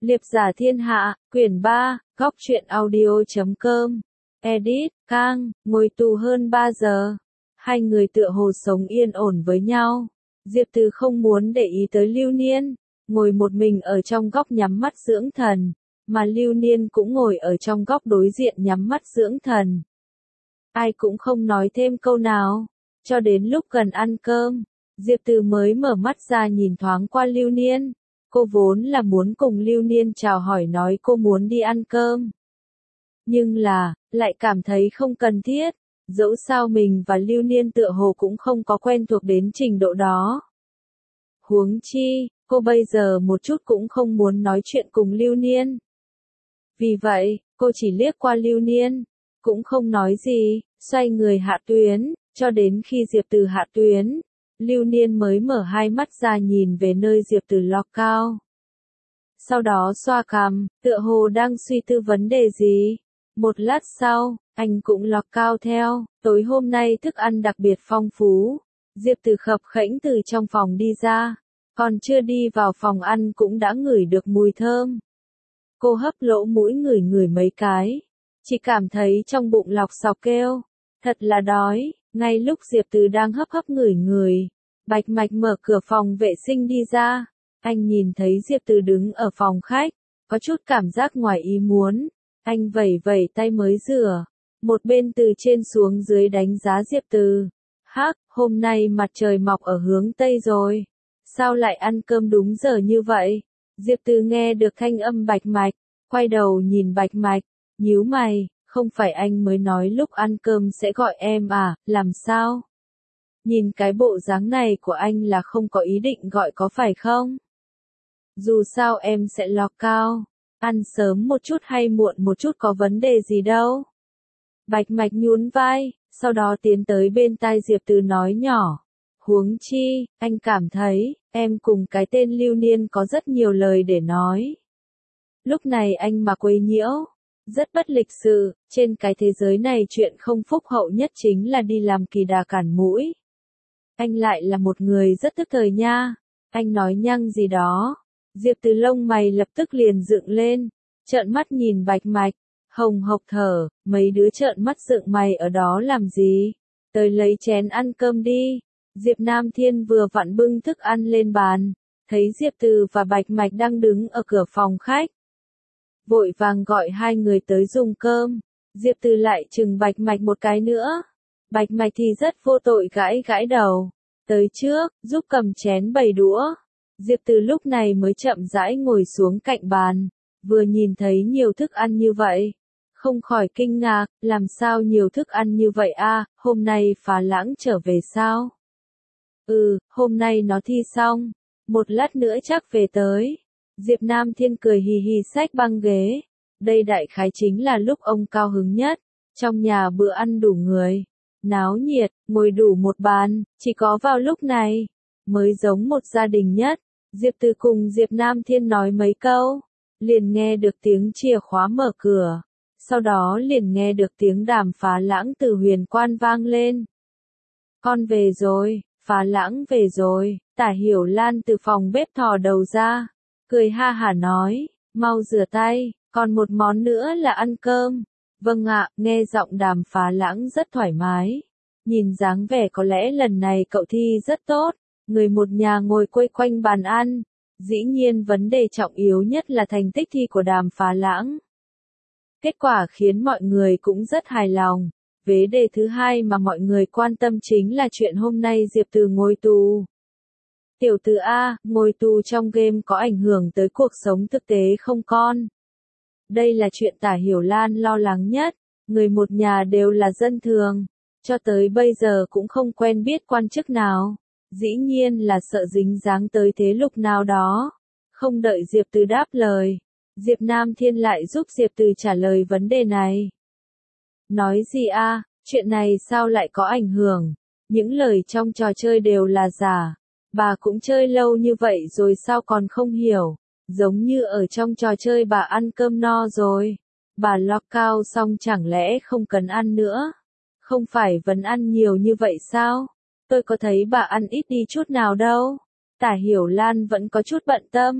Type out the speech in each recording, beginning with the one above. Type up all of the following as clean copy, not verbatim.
Liệp giả thiên hạ, quyển 3, góc truyện audio.com. Edit, Cang, ngồi tù hơn 3 giờ. Hai người tựa hồ sống yên ổn với nhau. Diệp Từ không muốn để ý tới Lưu Niên, ngồi một mình ở trong góc nhắm mắt dưỡng thần, mà Lưu Niên cũng ngồi ở trong góc đối diện nhắm mắt dưỡng thần. Ai cũng không nói thêm câu nào, cho đến lúc gần ăn cơm, Diệp Từ mới mở mắt ra nhìn thoáng qua Lưu Niên. Cô vốn là muốn cùng Lưu Niên chào hỏi nói cô muốn đi ăn cơm. Nhưng là, lại cảm thấy không cần thiết, dẫu sao mình và Lưu Niên tựa hồ cũng không có quen thuộc đến trình độ đó. Huống chi, cô bây giờ một chút cũng không muốn nói chuyện cùng Lưu Niên. Vì vậy, cô chỉ liếc qua Lưu Niên, cũng không nói gì, xoay người hạ tuyến, cho đến khi Diệp Từ hạ tuyến. Lưu Niên mới mở hai mắt ra nhìn về nơi Diệp Từ ló cao. Sau đó xoa cằm, tựa hồ đang suy tư vấn đề gì. Một lát sau, anh cũng ló cao theo. Tối hôm nay thức ăn đặc biệt phong phú. Diệp Từ khập khẽnh từ trong phòng đi ra. Còn chưa đi vào phòng ăn cũng đã ngửi được mùi thơm. Cô hấp lỗ mũi ngửi ngửi mấy cái. Chỉ cảm thấy trong bụng lọc xọc kêu. Thật là đói. Ngay lúc Diệp Từ đang hấp hấp ngửi ngửi, Bạch Mạch mở cửa phòng vệ sinh đi ra. Anh nhìn thấy Diệp Từ đứng ở phòng khách, có chút cảm giác ngoài ý muốn. Anh vẩy vẩy tay mới rửa, một bên từ trên xuống dưới đánh giá Diệp Từ. Hắc, hôm nay mặt trời mọc ở hướng Tây rồi. Sao lại ăn cơm đúng giờ như vậy? Diệp Từ nghe được thanh âm Bạch Mạch, quay đầu nhìn Bạch Mạch, nhíu mày. Không phải anh mới nói lúc ăn cơm sẽ gọi em à, làm sao? Nhìn cái bộ dáng này của anh là không có ý định gọi có phải không? Dù sao em sẽ ló cao, ăn sớm một chút hay muộn một chút có vấn đề gì đâu. Bạch Mạch nhún vai, sau đó tiến tới bên tai Diệp Từ nói nhỏ. Huống chi, anh cảm thấy, em cùng cái tên Lưu Niên có rất nhiều lời để nói. Lúc này anh mà quấy nhiễu. Rất bất lịch sự, trên cái thế giới này chuyện không phúc hậu nhất chính là đi làm kỳ đà cản mũi. Anh lại là một người rất tức thời nha. Anh nói nhăng gì đó. Diệp Từ lông mày lập tức liền dựng lên, trợn mắt nhìn Bạch Mạch, hồng hộc thở, mấy đứa trợn mắt dựng mày ở đó làm gì? Tới lấy chén ăn cơm đi. Diệp Nam Thiên vừa vặn bưng thức ăn lên bàn, thấy Diệp Từ và Bạch Mạch đang đứng ở cửa phòng khách. Vội vàng gọi hai người tới dùng cơm. Diệp Từ lại chừng Bạch Mạch một cái nữa. Bạch Mạch thì rất vô tội gãi gãi đầu. Tới trước, giúp cầm chén bày đũa. Diệp Từ lúc này mới chậm rãi ngồi xuống cạnh bàn. Vừa nhìn thấy nhiều thức ăn như vậy, không khỏi kinh ngạc, làm sao nhiều thức ăn như vậy a? Hôm nay Phá Lãng trở về sao? Hôm nay nó thi xong, một lát nữa chắc về tới. Diệp Nam Thiên cười hì hì xách băng ghế. Đây đại khái chính là lúc ông cao hứng nhất. Trong nhà bữa ăn đủ người, náo nhiệt, ngồi đủ một bàn, chỉ có vào lúc này mới giống một gia đình nhất. Diệp Từ cùng Diệp Nam Thiên nói mấy câu, liền nghe được tiếng chìa khóa mở cửa, sau đó liền nghe được tiếng đàm Phá Lãng từ huyền quan vang lên. Con về rồi, Phá Lãng về rồi. Tả Hiểu Lan từ phòng bếp thò đầu ra, cười ha hả nói, mau rửa tay, còn một món nữa là ăn cơm. Vâng ạ, nghe giọng đàm Phá Lãng rất thoải mái. Nhìn dáng vẻ có lẽ lần này cậu thi rất tốt. Người một nhà ngồi quây quanh bàn ăn. Dĩ nhiên vấn đề trọng yếu nhất là thành tích thi của đàm Phá Lãng. Kết quả khiến mọi người cũng rất hài lòng. Vế đề thứ hai mà mọi người quan tâm chính là chuyện hôm nay Diệp Từ ngồi tù. Tiểu Từ A, ngồi tù trong game có ảnh hưởng tới cuộc sống thực tế không con? Đây là chuyện Tả Hiểu Lan lo lắng nhất. Người một nhà đều là dân thường. Cho tới bây giờ cũng không quen biết quan chức nào. Dĩ nhiên là sợ dính dáng tới thế lực nào đó. Không đợi Diệp Từ đáp lời, Diệp Nam Thiên lại giúp Diệp Từ trả lời vấn đề này. Nói gì a? Chuyện này sao lại có ảnh hưởng? Những lời trong trò chơi đều là giả. Bà cũng chơi lâu như vậy rồi sao còn không hiểu? Giống như ở trong trò chơi bà ăn cơm no rồi. Bà ló cao xong chẳng lẽ không cần ăn nữa? Không phải vẫn ăn nhiều như vậy sao? Tôi có thấy bà ăn ít đi chút nào đâu. Tả Hiểu Lan vẫn có chút bận tâm.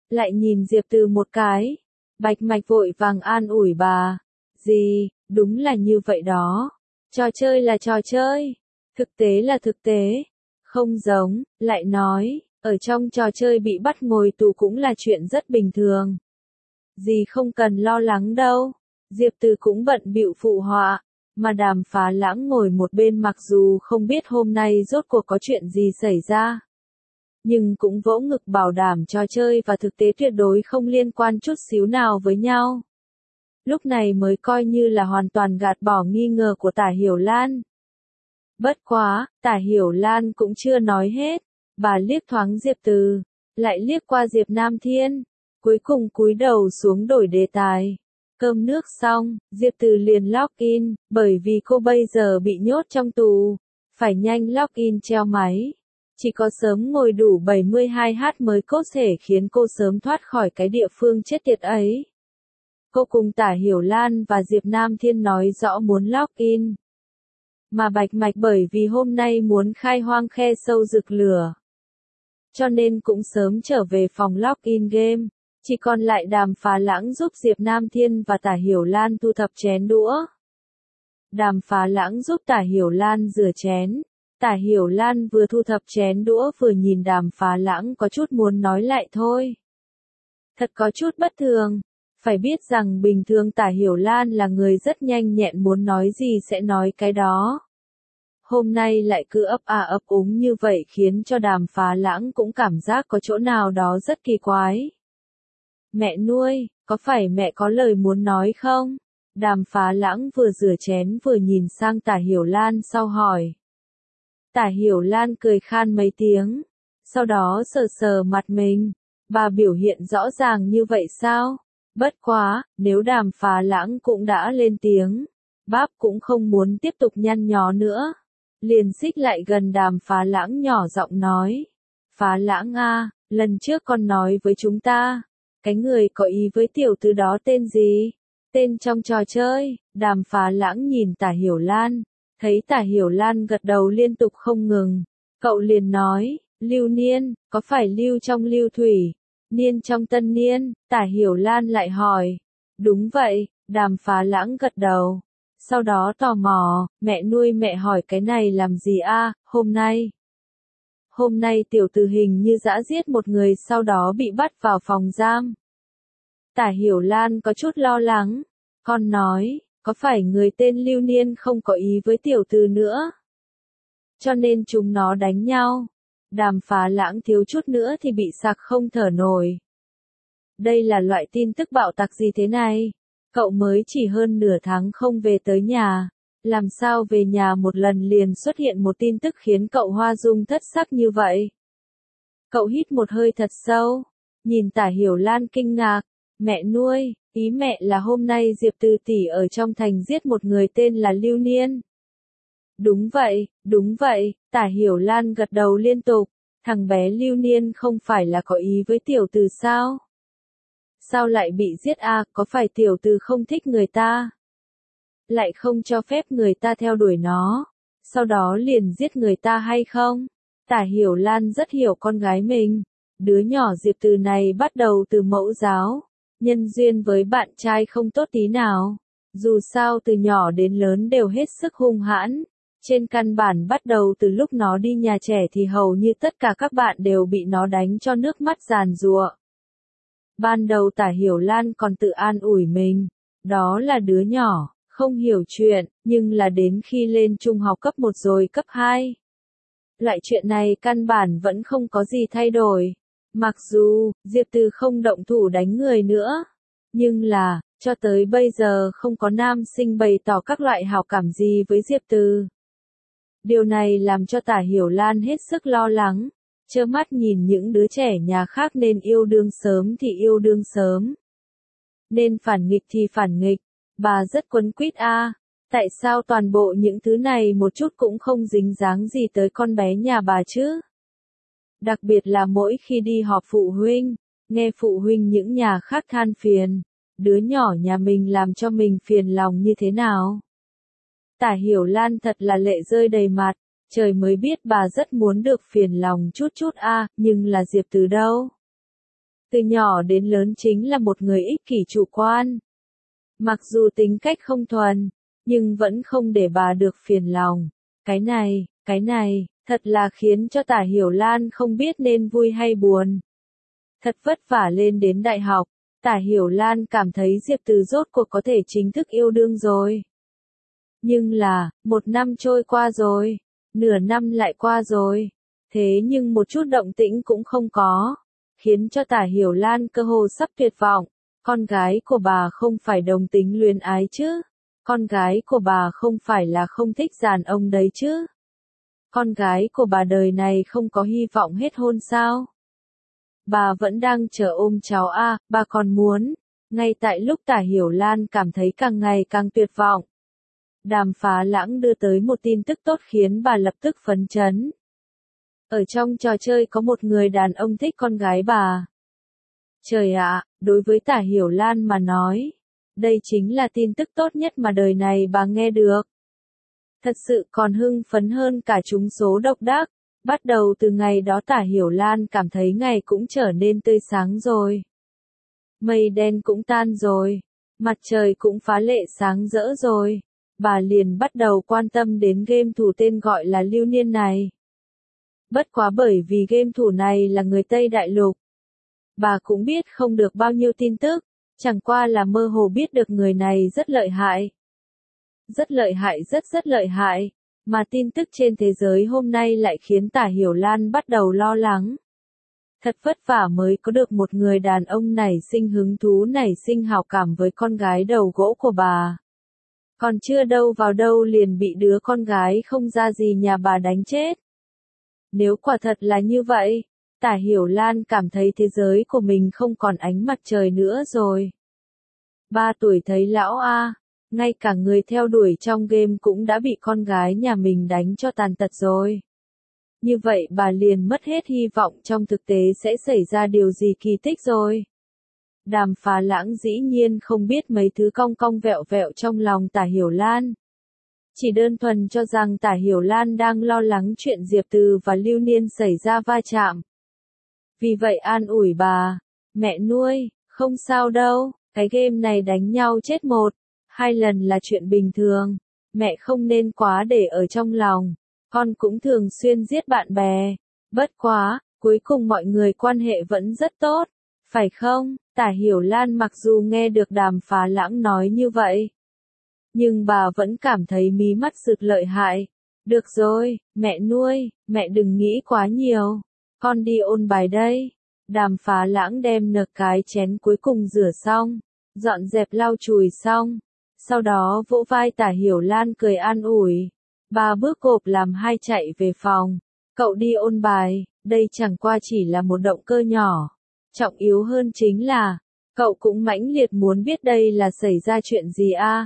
lại nhìn Diệp Từ một cái. Bạch Mạch vội vàng an ủi bà. Gì, đúng là như vậy đó. Trò chơi là trò chơi. Thực tế là thực tế. Không giống, lại nói, ở trong trò chơi bị bắt ngồi tù cũng là chuyện rất bình thường. Gì không cần lo lắng đâu. Diệp Từ cũng bận bịu phụ họa. Mà Đàm Phá Lãng ngồi một bên mặc dù không biết hôm nay rốt cuộc có chuyện gì xảy ra. Nhưng cũng vỗ ngực bảo đảm trò chơi và thực tế tuyệt đối không liên quan chút xíu nào với nhau. Lúc này mới coi như là hoàn toàn gạt bỏ nghi ngờ của Tả Hiểu Lan. Bất quá, Tả Hiểu Lan cũng chưa nói hết. Bà liếc thoáng Diệp Từ, lại liếc qua Diệp Nam Thiên. Cuối cùng cúi đầu xuống đổi đề tài. Cơm nước xong, Diệp Từ liền login, bởi vì cô bây giờ bị nhốt trong tù. Phải nhanh login treo máy. Chỉ có sớm ngồi đủ 72h mới có thể khiến cô sớm thoát khỏi cái địa phương chết tiệt ấy. Cô cùng Tả Hiểu Lan và Diệp Nam Thiên nói rõ muốn login. Mà Bạch Mạch bởi vì hôm nay muốn khai hoang khe sâu rực lửa. Cho nên cũng sớm trở về phòng login game. Chỉ còn lại Đàm Phá Lãng giúp Diệp Nam Thiên và Tả Hiểu Lan thu thập chén đũa. Đàm Phá Lãng giúp Tả Hiểu Lan rửa chén. Tả Hiểu Lan vừa thu thập chén đũa vừa nhìn Đàm Phá Lãng có chút muốn nói lại thôi. Thật có chút bất thường. Phải biết rằng bình thường Tả Hiểu Lan là người rất nhanh nhẹn, muốn nói gì sẽ nói cái đó. Hôm nay lại cứ ấp à ấp úng như vậy khiến cho Đàm Phá Lãng cũng cảm giác có chỗ nào đó rất kỳ quái. Mẹ nuôi, có phải mẹ có lời muốn nói không? Đàm Phá Lãng vừa rửa chén vừa nhìn sang Tả Hiểu Lan sau hỏi. Tả Hiểu Lan cười khan mấy tiếng, sau đó sờ sờ mặt mình. Bà biểu hiện rõ ràng như vậy sao? Bất quá, nếu Đàm Phá Lãng cũng đã lên tiếng, báp cũng không muốn tiếp tục nhăn nhó nữa. Liền xích lại gần Đàm Phá Lãng nhỏ giọng nói. Phá Lãng a, lần trước con nói với chúng ta, cái người có ý với tiểu tử đó tên gì? Tên trong trò chơi. Đàm Phá Lãng nhìn Tả Hiểu Lan, thấy Tả Hiểu Lan gật đầu liên tục không ngừng. Cậu liền nói, Lưu Niên, có phải Lưu trong Lưu Thủy, Niên trong Tân Niên? Tả Hiểu Lan lại hỏi. Đúng vậy, Đàm Phá Lãng gật đầu. Sau đó tò mò, mẹ nuôi mẹ hỏi cái này làm gì a? Hôm nay tiểu tử hình như dã giết một người sau đó bị bắt vào phòng giam. Tả Hiểu Lan có chút lo lắng. Con nói, có phải người tên Lưu Niên không có ý với tiểu tử nữa? Cho nên chúng nó đánh nhau. Đàm Phá Lãng thiếu chút nữa thì bị sặc không thở nổi. Đây là loại tin tức bạo tạc gì thế này? Cậu mới chỉ hơn nửa tháng không về tới nhà. Làm sao về nhà một lần liền xuất hiện một tin tức khiến cậu hoa dung thất sắc như vậy? Cậu hít một hơi thật sâu. Nhìn Tả Hiểu Lan kinh ngạc. Mẹ nuôi, ý mẹ là hôm nay Diệp Từ tỷ ở trong thành giết một người tên là Lưu Niên. Đúng vậy, Tả Hiểu Lan gật đầu liên tục. Thằng bé Lưu Niên không phải là có ý với tiểu tử sao? Sao lại bị giết a? Có phải tiểu tử không thích người ta? Lại không cho phép người ta theo đuổi nó, sau đó liền giết người ta hay không? Tả Hiểu Lan rất hiểu con gái mình. Đứa nhỏ Diệp Từ này bắt đầu từ mẫu giáo. Nhân duyên với bạn trai không tốt tí nào. Dù sao từ nhỏ đến lớn đều hết sức hung hãn. Trên căn bản bắt đầu từ lúc nó đi nhà trẻ thì hầu như tất cả các bạn đều bị nó đánh cho nước mắt giàn giụa. Ban đầu Tả Hiểu Lan còn tự an ủi mình. Đó là đứa nhỏ, không hiểu chuyện, nhưng là đến khi lên trung học cấp 1 rồi cấp 2. Loại chuyện này căn bản vẫn không có gì thay đổi. Mặc dù, Diệp Từ không động thủ đánh người nữa. Nhưng là, cho tới bây giờ không có nam sinh bày tỏ các loại hảo cảm gì với Diệp Từ. Điều này làm cho Tả Hiểu Lan hết sức lo lắng. Trơ mắt nhìn những đứa trẻ nhà khác nên yêu đương sớm thì yêu đương sớm. Nên phản nghịch thì phản nghịch. Bà rất quấn quýt a. Tại sao toàn bộ những thứ này một chút cũng không dính dáng gì tới con bé nhà bà chứ? Đặc biệt là mỗi khi đi họp phụ huynh, nghe phụ huynh những nhà khác than phiền, đứa nhỏ nhà mình làm cho mình phiền lòng như thế nào? Tả Hiểu Lan thật là lệ rơi đầy mặt, trời mới biết bà rất muốn được phiền lòng chút chút a, nhưng là Diệp Từ đâu? Từ nhỏ đến lớn chính là một người ích kỷ chủ quan. Mặc dù tính cách không thuần, nhưng vẫn không để bà được phiền lòng. Cái này, thật là khiến cho Tả Hiểu Lan không biết nên vui hay buồn. Thật vất vả lên đến đại học, Tả Hiểu Lan cảm thấy Diệp Từ rốt cuộc có thể chính thức yêu đương rồi. Nhưng là, 1 năm trôi qua rồi, nửa năm lại qua rồi, thế nhưng một chút động tĩnh cũng không có, khiến cho Tả Hiểu Lan cơ hồ sắp tuyệt vọng. Con gái của bà không phải đồng tính luyến ái chứ? Con gái của bà không phải là không thích đàn ông đấy chứ? Con gái của bà đời này không có hy vọng hết hôn sao? Bà vẫn đang chờ ôm cháu à, bà còn muốn. Ngay tại lúc Tả Hiểu Lan cảm thấy càng ngày càng tuyệt vọng, Đàm Phá Lãng đưa tới một tin tức tốt khiến bà lập tức phấn chấn. Ở trong trò chơi có một người đàn ông thích con gái bà. Trời ạ, đối với Tả Hiểu Lan mà nói, đây chính là tin tức tốt nhất mà đời này bà nghe được. Thật sự còn hưng phấn hơn cả trúng số độc đắc. Bắt đầu từ ngày đó Tả Hiểu Lan cảm thấy ngày cũng trở nên tươi sáng rồi. Mây đen cũng tan rồi. Mặt trời cũng phá lệ sáng rỡ rồi. Bà liền bắt đầu quan tâm đến game thủ tên gọi là Lưu Niên này. Bất quá bởi vì game thủ này là người Tây Đại Lục. Bà cũng biết không được bao nhiêu tin tức, chẳng qua là mơ hồ biết được người này rất lợi hại. Rất lợi hại rất lợi hại. Mà tin tức trên thế giới hôm nay lại khiến Tả Hiểu Lan bắt đầu lo lắng. Thật vất vả mới có được một người đàn ông nảy sinh hứng thú nảy sinh hảo cảm với con gái đầu gỗ của bà. Còn chưa đâu vào đâu liền bị đứa con gái không ra gì nhà bà đánh chết. Nếu quả thật là như vậy, Tả Hiểu Lan cảm thấy thế giới của mình không còn ánh mặt trời nữa rồi. 3 tuổi thấy lão a. Ngay cả người theo đuổi trong game cũng đã bị con gái nhà mình đánh cho tàn tật rồi. Như vậy bà liền mất hết hy vọng trong thực tế sẽ xảy ra điều gì kỳ tích rồi. Đàm Phá Lãng dĩ nhiên không biết mấy thứ cong cong vẹo vẹo trong lòng Tả Hiểu Lan. Chỉ đơn thuần cho rằng Tả Hiểu Lan đang lo lắng chuyện Diệp Từ và Lưu Niên xảy ra va chạm. Vì vậy an ủi bà, mẹ nuôi, không sao đâu, cái game này đánh nhau chết 1-2 lần là chuyện bình thường, mẹ không nên quá để ở trong lòng, con cũng thường xuyên giết bạn bè, bất quá, cuối cùng mọi người quan hệ vẫn rất tốt, phải không? Tả Hiểu Lan mặc dù nghe được Đàm Phá Lãng nói như vậy, nhưng bà vẫn cảm thấy mí mắt rực lợi hại. Được rồi, mẹ nuôi, mẹ đừng nghĩ quá nhiều, con đi ôn bài đây. Đàm Phá Lãng đem nực cái chén cuối cùng rửa xong, dọn dẹp lau chùi xong, sau đó vỗ vai Tả Hiểu Lan cười an ủi. 3 bước cộp làm 2 chạy về phòng, cậu đi ôn bài, đây chẳng qua chỉ là một động cơ nhỏ. Trọng yếu hơn chính là, cậu cũng mãnh liệt muốn biết đây là xảy ra chuyện gì a.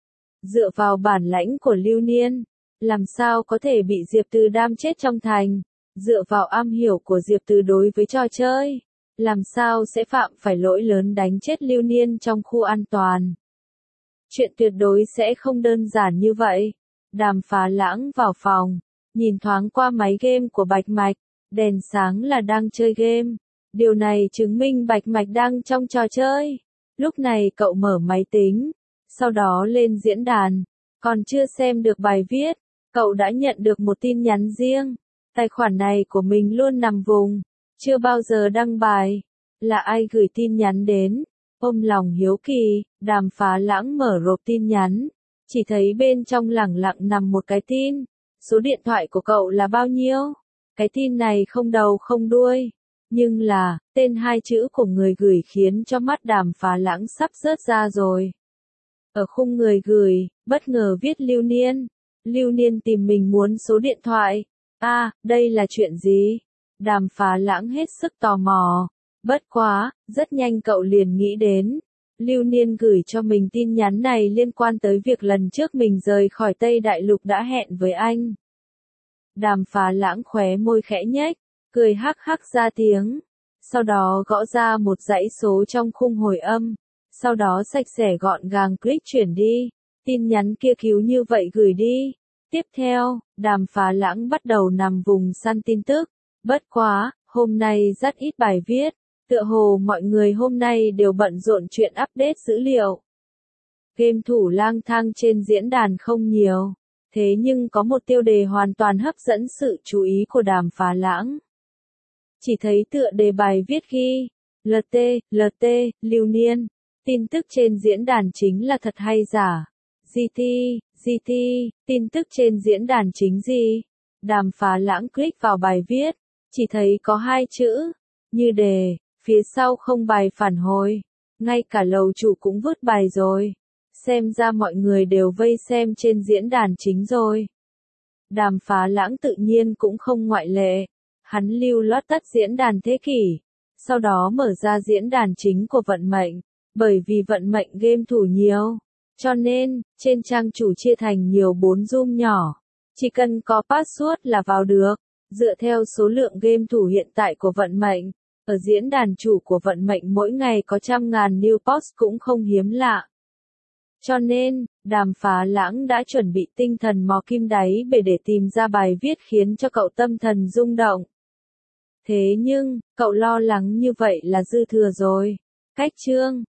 Dựa vào bản lãnh của Lưu Niên, làm sao có thể bị Diệp Từ đam chết trong thành, dựa vào am hiểu của Diệp Từ đối với trò chơi, làm sao sẽ phạm phải lỗi lớn đánh chết Lưu Niên trong khu an toàn. Chuyện tuyệt đối sẽ không đơn giản như vậy. Đàm Phá Lãng vào phòng, nhìn thoáng qua máy game của Bạch Mạch, đèn sáng là đang chơi game. Điều này chứng minh Bạch Mạch đang trong trò chơi. Lúc này cậu mở máy tính, sau đó lên diễn đàn, còn chưa xem được bài viết, cậu đã nhận được một tin nhắn riêng. Tài khoản này của mình luôn nằm vùng, chưa bao giờ đăng bài. Là ai gửi tin nhắn đến? Ôm lòng hiếu kỳ, Đàm Phá Lãng mở rộp tin nhắn, chỉ thấy bên trong lẳng lặng nằm một cái tin. Số điện thoại của cậu là bao nhiêu? Cái tin này không đầu không đuôi, nhưng là, tên 2 chữ của người gửi khiến cho mắt Đàm Phá Lãng sắp rớt ra rồi. Ở khung người gửi, bất ngờ viết Lưu Niên. Lưu Niên tìm mình muốn số điện thoại. Đây là chuyện gì? Đàm Phá Lãng hết sức tò mò. Bất quá, rất nhanh cậu liền nghĩ đến. Lưu Niên gửi cho mình tin nhắn này liên quan tới việc lần trước mình rời khỏi Tây Đại Lục đã hẹn với anh. Đàm Phá Lãng khóe môi khẽ nhếch, cười hắc hắc ra tiếng. Sau đó gõ ra một dãy số trong khung hồi âm. Sau đó sạch sẽ gọn gàng click chuyển đi. Tin nhắn kia cứu như vậy gửi đi. Tiếp theo, Đàm Phá Lãng bắt đầu nằm vùng săn tin tức. Bất quá, hôm nay rất ít bài viết. Tựa hồ mọi người hôm nay đều bận rộn chuyện update dữ liệu. Game thủ lang thang trên diễn đàn không nhiều, thế nhưng có một tiêu đề hoàn toàn hấp dẫn sự chú ý của Đàm Phá Lãng. Chỉ thấy tựa đề bài viết ghi, LT, lưu niên, tin tức trên diễn đàn chính là thật hay giả? GT, tin tức trên diễn đàn chính gì? Đàm Phá Lãng click vào bài viết, chỉ thấy có hai chữ, như đề, phía sau không bài phản hồi. Ngay cả lầu chủ cũng vứt bài rồi. Xem ra mọi người đều vây xem trên diễn đàn chính rồi. Đàm Phá Lãng tự nhiên cũng không ngoại lệ. Hắn lưu loát tắt diễn đàn thế kỷ. Sau đó mở ra diễn đàn chính của vận mệnh. Bởi vì vận mệnh game thủ nhiều. Cho nên, trên trang chủ chia thành nhiều 4 room nhỏ. Chỉ cần có password là vào được. Dựa theo số lượng game thủ hiện tại của vận mệnh, ở diễn đàn chủ của vận mệnh mỗi ngày có trăm ngàn new post cũng không hiếm lạ. Cho nên, Đàm Phá Lãng đã chuẩn bị tinh thần mò kim đáy bể để tìm ra bài viết khiến cho cậu tâm thần rung động. Thế nhưng, cậu lo lắng như vậy là dư thừa rồi. Cách chương